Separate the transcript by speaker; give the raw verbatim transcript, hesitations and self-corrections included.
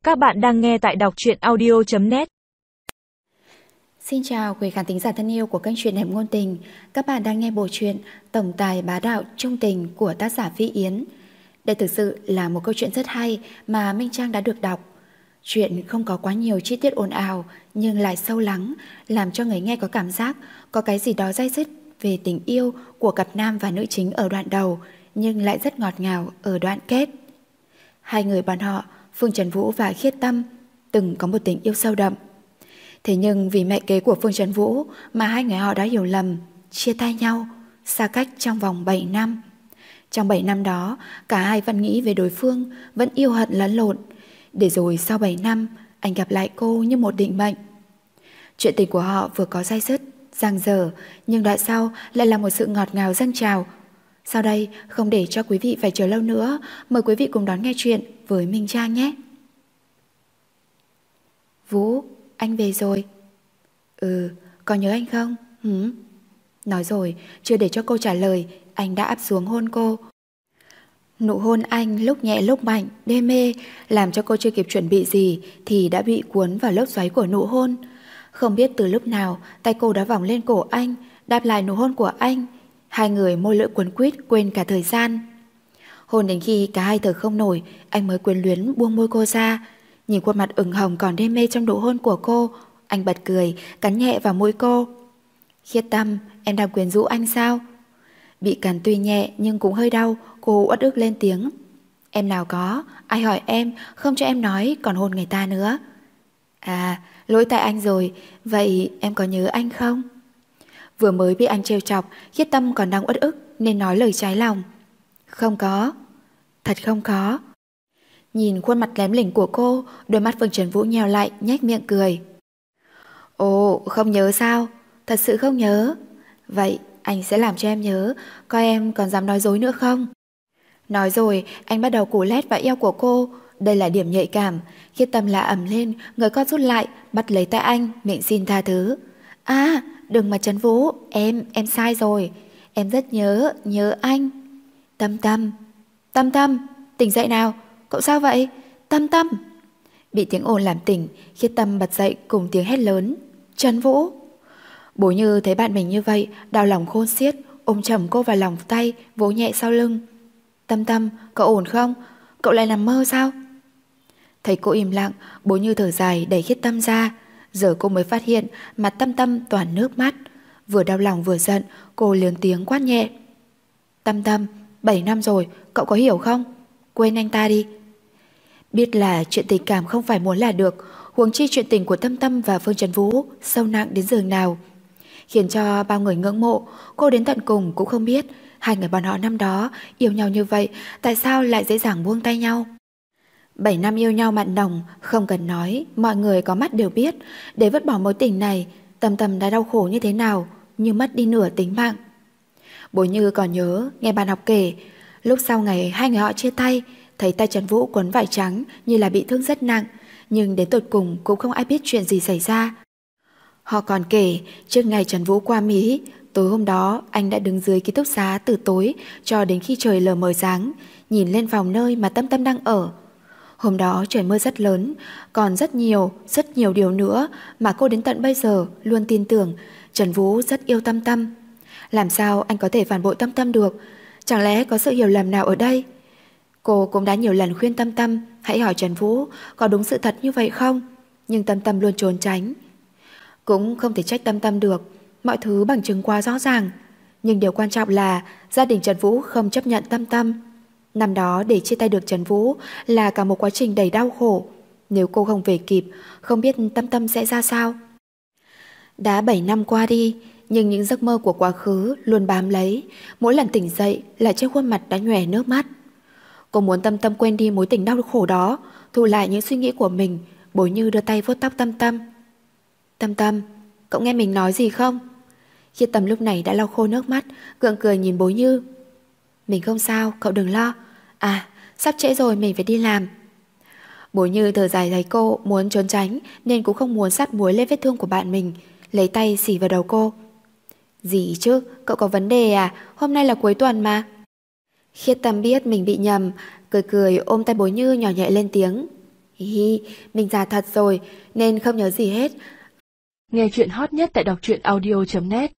Speaker 1: Các bạn đang nghe tại đọc truyện audio chấm net.
Speaker 2: Xin chào quý khán thính giả thân yêu của kênh truyện Đẹp Ngôn Tình. Các bạn đang nghe bộ truyện Tổng tài bá đạo trung tình của tác giả Phi Yến. Đây thực sự là một câu chuyện rất hay mà Minh Trang đã được đọc. Chuyện không có quá nhiều chi tiết ồn ào nhưng lại sâu lắng, làm cho người nghe có cảm giác có cái gì đó day dứt về tình yêu của cặp nam và nữ chính ở đoạn đầu, nhưng lại rất ngọt ngào ở đoạn kết. Hai người bọn họ, Phương Trần Vũ và Khiết Tâm, từng có một tình yêu sâu đậm. Thế nhưng vì mẹ kế của Phương Trần Vũ mà hai người họ đã hiểu lầm, chia tay nhau, xa cách trong vòng bảy năm. Trong bảy năm đó, cả hai vẫn nghĩ về đối phương, vẫn yêu hận lẫn lộn. Để rồi sau bảy năm, anh gặp lại cô như một định mệnh. Chuyện tình của họ vừa có day dứt, dang dở, nhưng đoạn sau lại là một sự ngọt ngào dâng trào. Sau đây, không để cho quý vị phải chờ lâu nữa, mời quý vị cùng đón nghe chuyện với Minh Trang nhé. Vũ, anh về rồi. Ừ, có nhớ anh không? Hử? Nói rồi, chưa để cho cô trả lời, anh đã áp xuống hôn cô. Nụ hôn anh lúc nhẹ lúc mạnh, đê mê, làm cho cô chưa kịp chuẩn bị gì thì đã bị cuốn vào lốc xoáy của nụ hôn. Không biết từ lúc nào, tay cô đã vòng lên cổ anh, đáp lại nụ hôn của anh. Hai người môi lưỡi quấn quýt quên cả thời gian. Hôn đến khi cả hai thở không nổi, anh mới quyến luyến buông môi cô ra. Nhìn khuôn mặt ửng hồng còn đê mê trong nụ hôn của cô, anh bật cười, cắn nhẹ vào môi cô. Khiết Tâm, em đang quyến rũ anh sao? Bị cắn tuy nhẹ nhưng cũng hơi đau, cô uất ức lên tiếng. Em nào có, ai hỏi em, không cho em nói còn hôn người ta nữa. À, lỗi tại anh rồi, vậy em có nhớ anh không? Vừa mới bị anh trêu chọc, Khiết Tâm còn đang uất ức nên nói lời trái lòng. Không có. Thật không có. Nhìn khuôn mặt lém lỉnh của cô, đôi mắt Phương Trần Vũ nheo lại, nhếch miệng cười. Ồ, không nhớ sao? Thật sự không nhớ. Vậy anh sẽ làm cho em nhớ, coi em còn dám nói dối nữa không? Nói rồi, anh bắt đầu củ lét vào eo của cô. Đây là điểm nhạy cảm. Khiết Tâm la ầm lên, người con rút lại, bắt lấy tay anh, miệng xin tha thứ. À, đừng mà Trần Vũ, em, em sai rồi. Em rất nhớ, nhớ anh. Tâm Tâm, Tâm Tâm, tỉnh dậy nào. Cậu sao vậy? Tâm Tâm. Bị tiếng ồn làm tỉnh, Khiết Tâm bật dậy cùng tiếng hét lớn. Trần Vũ. Bố Như thấy bạn mình như vậy, đau lòng khôn xiết, ôm chầm cô vào lòng tay, vỗ nhẹ sau lưng. Tâm Tâm, cậu ổn không? Cậu lại nằm mơ sao? Thấy cô im lặng, bố Như thở dài đẩy Khiết Tâm ra. Giờ cô mới phát hiện mặt Tâm Tâm toàn nước mắt. Vừa đau lòng vừa giận, cô lớn tiếng quát nhẹ. Tâm Tâm, bảy năm rồi, cậu có hiểu không? Quên anh ta đi. Biết là chuyện tình cảm không phải muốn là được, huống chi chuyện tình của Tâm Tâm và Phương Trần Vũ sâu nặng đến giường nào, khiến cho bao người ngưỡng mộ. Cô đến tận cùng cũng không biết hai người bọn họ năm đó yêu nhau như vậy, tại sao lại dễ dàng buông tay nhau. Bảy năm yêu nhau mặn nồng, không cần nói, mọi người có mắt đều biết. Để vứt bỏ mối tình này, Tâm Tâm đã đau khổ như thế nào, như mất đi nửa tính mạng. Bố Như còn nhớ nghe bạn học kể, lúc sau ngày hai người họ chia tay, thấy tay Trần Vũ quấn vải trắng như là bị thương rất nặng, nhưng đến tột cùng cũng không ai biết chuyện gì xảy ra. Họ còn kể, trước ngày Trần Vũ qua Mỹ, tối hôm đó anh đã đứng dưới ký túc xá từ tối cho đến khi trời lờ mờ sáng, nhìn lên phòng nơi mà Tâm Tâm đang ở. Hôm đó trời mưa rất lớn, còn rất nhiều, rất nhiều điều nữa mà cô đến tận bây giờ luôn tin tưởng Trần Vũ rất yêu Tâm Tâm. Làm sao anh có thể phản bội Tâm Tâm được? Chẳng lẽ có sự hiểu lầm nào ở đây? Cô cũng đã nhiều lần khuyên Tâm Tâm hãy hỏi Trần Vũ có đúng sự thật như vậy không, nhưng Tâm Tâm luôn trốn tránh. Cũng không thể trách Tâm Tâm được, mọi thứ bằng chứng quá rõ ràng. Nhưng điều quan trọng là gia đình Trần Vũ không chấp nhận Tâm Tâm. Năm đó để chia tay được Trần Vũ là cả một quá trình đầy đau khổ. Nếu cô không về kịp, không biết Tâm Tâm sẽ ra sao. Đã bảy năm qua đi, nhưng những giấc mơ của quá khứ luôn bám lấy. Mỗi lần tỉnh dậy lại trên khuôn mặt đã nhòe nước mắt. Cô muốn Tâm Tâm quên đi mối tình đau khổ đó, thu lại những suy nghĩ của mình. Bố Như đưa tay vuốt tóc Tâm Tâm. Tâm Tâm, cậu nghe mình nói gì không? Khiết Tâm lúc này đã lau khô nước mắt, gượng cười nhìn Bố Như. Mình không sao, cậu đừng lo. À, sắp trễ rồi, mình phải đi làm. Bố Như thở dài thấy cô muốn trốn tránh nên cũng không muốn sát muối lên vết thương của bạn mình, lấy tay xỉ vào đầu cô. Gì chứ, cậu có vấn đề à? Hôm nay là cuối tuần mà. Khiết Tâm biết mình bị nhầm, cười cười ôm tay Bố Như nhỏ nhẹ lên tiếng. Hi hi, mình già thật rồi, nên không nhớ gì hết.
Speaker 1: Nghe chuyện hot nhất tại đọc truyện audio chấm net.